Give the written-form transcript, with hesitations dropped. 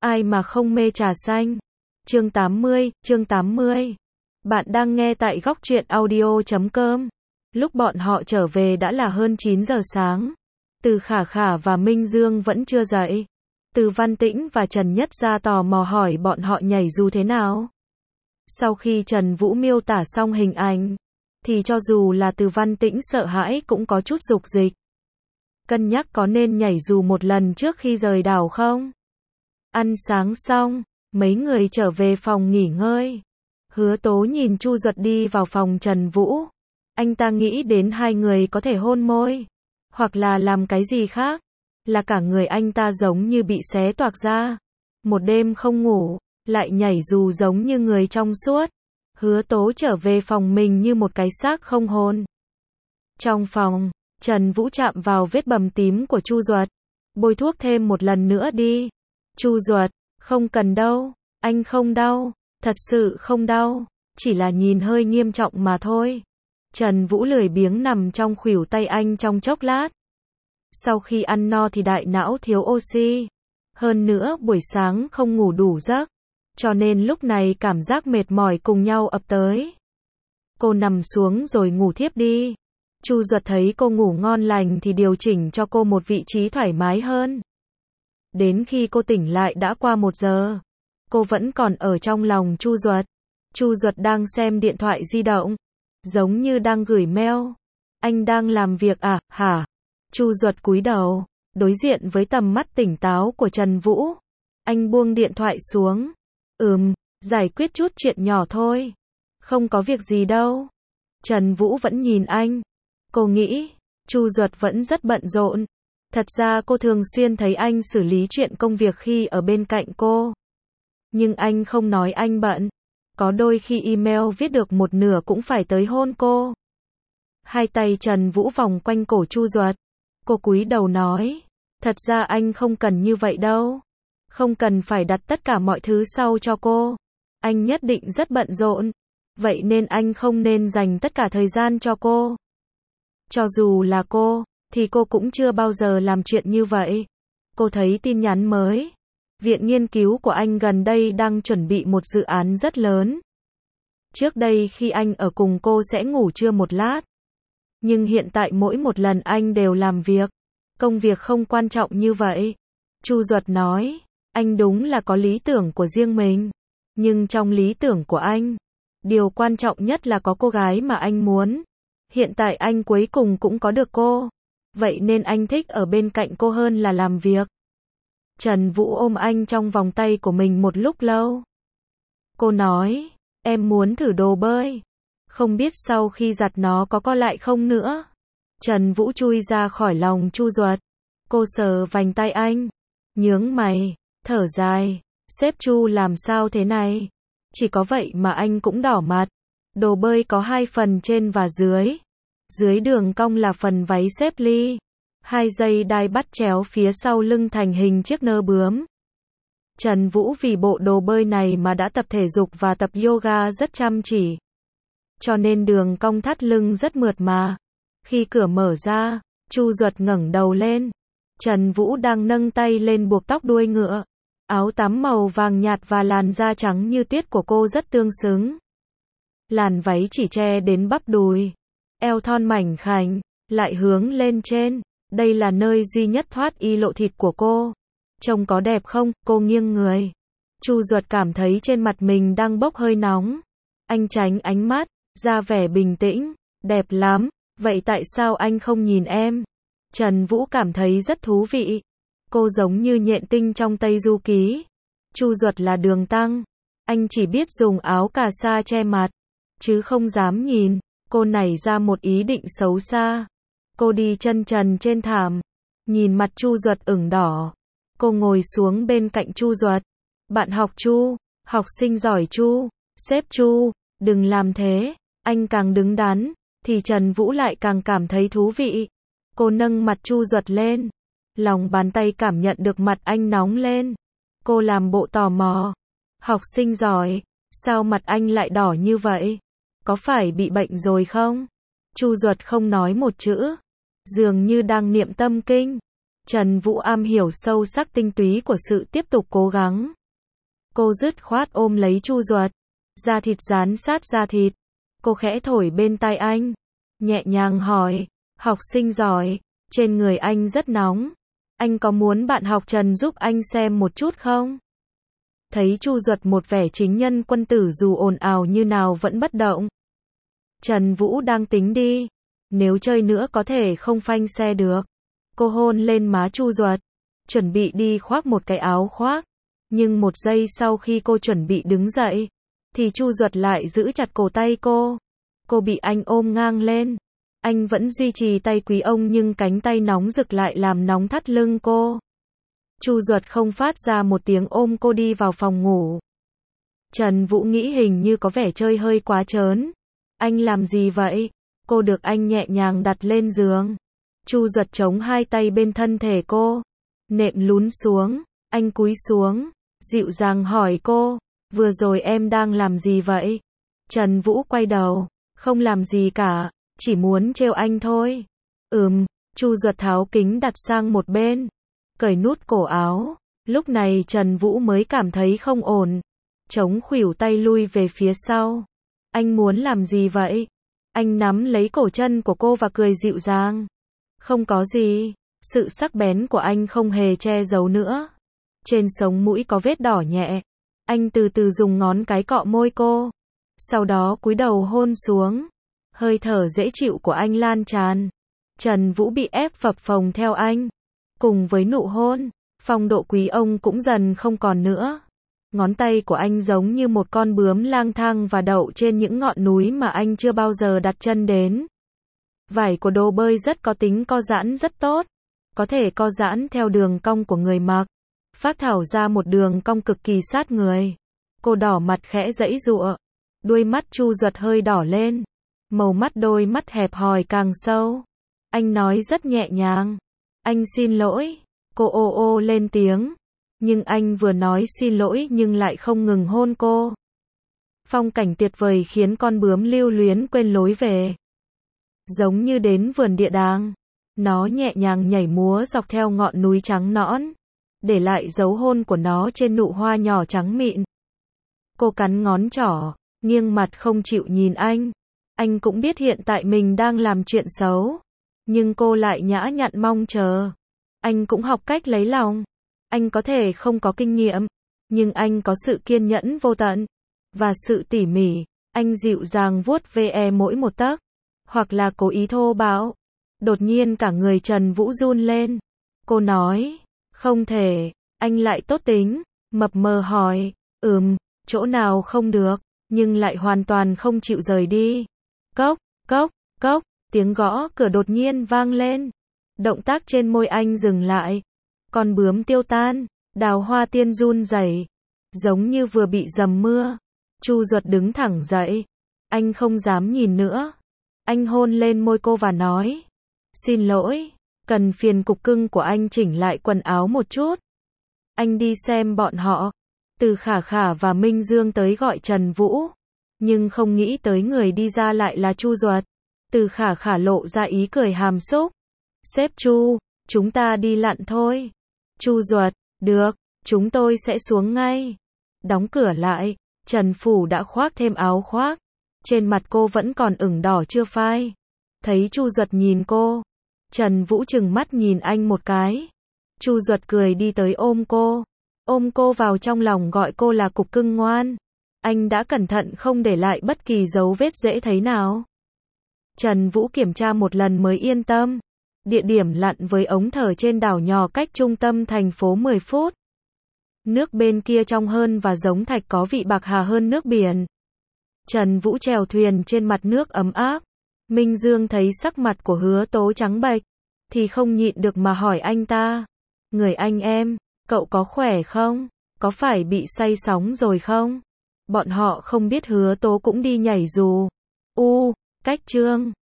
Ai mà không mê trà xanh. Chương 80. Bạn đang nghe tại góc truyện audio.com. Lúc bọn họ trở về đã là hơn 9 giờ sáng. Từ Khả Khả và Minh Dương vẫn chưa dậy. Từ Văn Tĩnh và Trần Nhất Gia tò mò hỏi bọn họ nhảy dù thế nào. Sau khi Trần Vũ miêu tả xong hình ảnh, thì cho dù là Từ Văn Tĩnh sợ hãi cũng có chút dục dịch. Cân nhắc có nên nhảy dù một lần trước khi rời đảo không? Ăn sáng xong, mấy người trở về phòng nghỉ ngơi. Hứa Tố nhìn Chu Duật đi vào phòng Trần Vũ. Anh ta nghĩ đến hai người có thể hôn môi, hoặc là làm cái gì khác. Là cả người anh ta giống như bị xé toạc ra. Một đêm không ngủ, lại nhảy dù giống như người trong suốt. Hứa Tố trở về phòng mình như một cái xác không hồn. Trong phòng, Trần Vũ chạm vào vết bầm tím của Chu Duật. Bôi thuốc thêm một lần nữa đi. Chu Duật, không cần đâu, anh không đau, thật sự không đau, chỉ là nhìn hơi nghiêm trọng mà thôi. Trần Vũ lười biếng nằm trong khuỷu tay anh trong chốc lát. Sau khi ăn no thì đại não thiếu oxy. Hơn nữa buổi sáng không ngủ đủ giấc, cho nên lúc này cảm giác mệt mỏi cùng nhau ập tới. Cô nằm xuống rồi ngủ thiếp đi. Chu Duật thấy cô ngủ ngon lành thì điều chỉnh cho cô một vị trí thoải mái hơn. Đến khi cô tỉnh lại đã qua 1 giờ. Cô vẫn còn ở trong lòng Chu Duật. Chu Duật đang xem điện thoại di động, giống như đang gửi mail. Anh đang làm việc à, hả? Chu Duật cúi đầu, đối diện với tầm mắt tỉnh táo của Trần Vũ. Anh buông điện thoại xuống. Giải quyết chút chuyện nhỏ thôi. Không có việc gì đâu. Trần Vũ vẫn nhìn anh. Cô nghĩ, Chu Duật vẫn rất bận rộn. Thật ra cô thường xuyên thấy anh xử lý chuyện công việc khi ở bên cạnh cô. Nhưng anh không nói anh bận. Có đôi khi email viết được một nửa cũng phải tới hôn cô. Hai tay Trần Vũ vòng quanh cổ Chu Duật. Cô cúi đầu nói, thật ra anh không cần như vậy đâu. Không cần phải đặt tất cả mọi thứ sau cho cô. Anh nhất định rất bận rộn. Vậy nên anh không nên dành tất cả thời gian cho cô. Cho dù là cô, thì cô cũng chưa bao giờ làm chuyện như vậy. Cô thấy tin nhắn mới. Viện nghiên cứu của anh gần đây đang chuẩn bị một dự án rất lớn. Trước đây khi anh ở cùng cô sẽ ngủ trưa một lát. Nhưng hiện tại mỗi một lần anh đều làm việc. Công việc không quan trọng như vậy. Chu Duật nói, anh đúng là có lý tưởng của riêng mình. Nhưng trong lý tưởng của anh, điều quan trọng nhất là có cô gái mà anh muốn. Hiện tại anh cuối cùng cũng có được cô. Vậy nên anh thích ở bên cạnh cô hơn là làm việc. Trần Vũ ôm anh trong vòng tay của mình một lúc lâu. Cô nói, em muốn thử đồ bơi. Không biết sau khi giặt nó có co lại không nữa. Trần Vũ chui ra khỏi lòng Chu Duật. Cô sờ vành tay anh. Nhướng mày, thở dài. Sếp Chu làm sao thế này? Chỉ có vậy mà anh cũng đỏ mặt. Đồ bơi có 2 phần trên và dưới. Dưới đường cong là phần váy xếp ly. 2 dây đai bắt chéo phía sau lưng thành hình chiếc nơ bướm. Trần Vũ vì bộ đồ bơi này mà đã tập thể dục và tập yoga rất chăm chỉ. Cho nên đường cong thắt lưng rất mượt mà. Khi cửa mở ra, Chu Duật ngẩng đầu lên. Trần Vũ đang nâng tay lên buộc tóc đuôi ngựa. Áo tắm màu vàng nhạt và làn da trắng như tuyết của cô rất tương xứng. Làn váy chỉ che đến bắp đùi. Eo thon mảnh khảnh, lại hướng lên trên. Đây là nơi duy nhất thoát y lộ thịt của cô. Trông có đẹp không? Cô nghiêng người. Chu Duật cảm thấy trên mặt mình đang bốc hơi nóng. Anh tránh ánh mắt, ra vẻ bình tĩnh. Đẹp lắm. Vậy tại sao anh không nhìn em? Trần Vũ cảm thấy rất thú vị. Cô giống như nhện tinh trong Tây Du Ký. Chu Duật là đường tăng. Anh chỉ biết dùng áo cà sa che mặt, chứ không dám nhìn. Cô nảy ra một ý định xấu xa. Cô đi chân trần trên thảm. Nhìn mặt Chu Duật ửng đỏ. Cô ngồi xuống bên cạnh Chu Duật. Bạn học Chu, học sinh giỏi Chu, sếp Chu, đừng làm thế. Anh càng đứng đắn, thì Trần Vũ lại càng cảm thấy thú vị. Cô nâng mặt Chu Duật lên. Lòng bàn tay cảm nhận được mặt anh nóng lên. Cô làm bộ tò mò. Học sinh giỏi, sao mặt anh lại đỏ như vậy? Có phải bị bệnh rồi không? Chu Duật không nói một chữ. Dường như đang niệm tâm kinh. Trần Vũ am hiểu sâu sắc tinh túy của sự tiếp tục cố gắng. Cô dứt khoát ôm lấy Chu Duật, da thịt dán sát da thịt. Cô khẽ thổi bên tai anh, nhẹ nhàng hỏi, học sinh giỏi, trên người anh rất nóng. Anh có muốn bạn học Trần giúp anh xem một chút không? Thấy Chu Duật một vẻ chính nhân quân tử dù ồn ào như nào vẫn bất động. Trần Vũ đang tính đi, nếu chơi nữa có thể không phanh xe được. Cô hôn lên má Chu Duật, chuẩn bị đi khoác một cái áo khoác. Nhưng một giây sau khi cô chuẩn bị đứng dậy, thì Chu Duật lại giữ chặt cổ tay cô. Cô bị anh ôm ngang lên. Anh vẫn duy trì tay quý ông nhưng cánh tay nóng rực lại làm nóng thắt lưng cô. Chu Duật không phát ra một tiếng ôm cô đi vào phòng ngủ. Trần Vũ nghĩ hình như có vẻ chơi hơi quá trớn. Anh làm gì vậy? Cô được anh nhẹ nhàng đặt lên giường. Chu Duật chống hai tay bên thân thể cô. Nệm lún xuống. Anh cúi xuống, dịu dàng hỏi cô, vừa rồi em đang làm gì vậy? Trần Vũ quay đầu, không làm gì cả, chỉ muốn trêu anh thôi. Chu Duật tháo kính đặt sang một bên, cởi nút cổ áo. Lúc này Trần Vũ mới cảm thấy không ổn, chống khuỷu tay lui về phía sau. Anh muốn làm gì vậy? Anh nắm lấy cổ chân của cô và cười dịu dàng. Không có gì, sự sắc bén của anh không hề che giấu nữa. Trên sống mũi có vết đỏ nhẹ. Anh từ từ dùng ngón cái cọ môi cô. Sau đó cúi đầu hôn xuống. Hơi thở dễ chịu của anh lan tràn. Trần Vũ bị ép phập phồng theo anh. Cùng với nụ hôn, phong độ quý ông cũng dần không còn nữa. Ngón tay của anh giống như một con bướm lang thang và đậu trên những ngọn núi mà anh chưa bao giờ đặt chân đến. Vải của đồ bơi rất có tính co giãn rất tốt. Có thể co giãn theo đường cong của người mặc. Phác thảo ra một đường cong cực kỳ sát người. Cô đỏ mặt khẽ giãy giụa. Đuôi mắt Chu Duật hơi đỏ lên. Màu mắt đôi mắt hẹp hòi càng sâu. Anh nói rất nhẹ nhàng. Anh xin lỗi. Cô ô ô lên tiếng. Nhưng anh vừa nói xin lỗi nhưng lại không ngừng hôn cô. Phong cảnh tuyệt vời khiến con bướm lưu luyến quên lối về. Giống như đến vườn địa đàng. Nó nhẹ nhàng nhảy múa dọc theo ngọn núi trắng nõn. Để lại dấu hôn của nó trên nụ hoa nhỏ trắng mịn. Cô cắn ngón trỏ, nghiêng mặt không chịu nhìn anh. Anh cũng biết hiện tại mình đang làm chuyện xấu. Nhưng cô lại nhã nhặn mong chờ. Anh cũng học cách lấy lòng. Anh có thể không có kinh nghiệm, nhưng anh có sự kiên nhẫn vô tận. Và sự tỉ mỉ, anh dịu dàng vuốt ve mỗi một tấc. Hoặc là cố ý thô bạo. Đột nhiên cả người Trần Vũ run lên. Cô nói, không thể. Anh lại tốt tính, mập mờ hỏi, chỗ nào không được, nhưng lại hoàn toàn không chịu rời đi. Cốc, cốc, cốc, tiếng gõ cửa đột nhiên vang lên. Động tác trên môi anh dừng lại. Con bướm tiêu tan, đào hoa tiên run rẩy, giống như vừa bị dầm mưa. Chu Duật đứng thẳng dậy. Anh không dám nhìn nữa. Anh hôn lên môi cô và nói, xin lỗi, cần phiền cục cưng của anh chỉnh lại quần áo một chút. Anh đi xem bọn họ. Từ Khả Khả và Minh Dương tới gọi Trần Vũ. Nhưng không nghĩ tới người đi ra lại là Chu Duật. Từ Khả Khả lộ ra ý cười hàm xúc. Sếp Chu, chúng ta đi lặn thôi. Chu Duật, được, chúng tôi sẽ xuống ngay. Đóng cửa lại, Trần Phủ đã khoác thêm áo khoác. Trên mặt cô vẫn còn ửng đỏ chưa phai. Thấy Chu Duật nhìn cô, Trần Vũ trừng mắt nhìn anh một cái. Chu Duật cười đi tới ôm cô vào trong lòng gọi cô là cục cưng ngoan. Anh đã cẩn thận không để lại bất kỳ dấu vết dễ thấy nào. Trần Vũ kiểm tra một lần mới yên tâm. Địa điểm lặn với ống thở trên đảo nhỏ cách trung tâm thành phố 10 phút. Nước bên kia trong hơn và giống thạch có vị bạc hà hơn nước biển. Trần Vũ chèo thuyền trên mặt nước ấm áp. Minh Dương thấy sắc mặt của Hứa Tố trắng bệch, thì không nhịn được mà hỏi anh ta. Người anh em, cậu có khỏe không? Có phải bị say sóng rồi không? Bọn họ không biết Hứa Tố cũng đi nhảy dù. Cách chương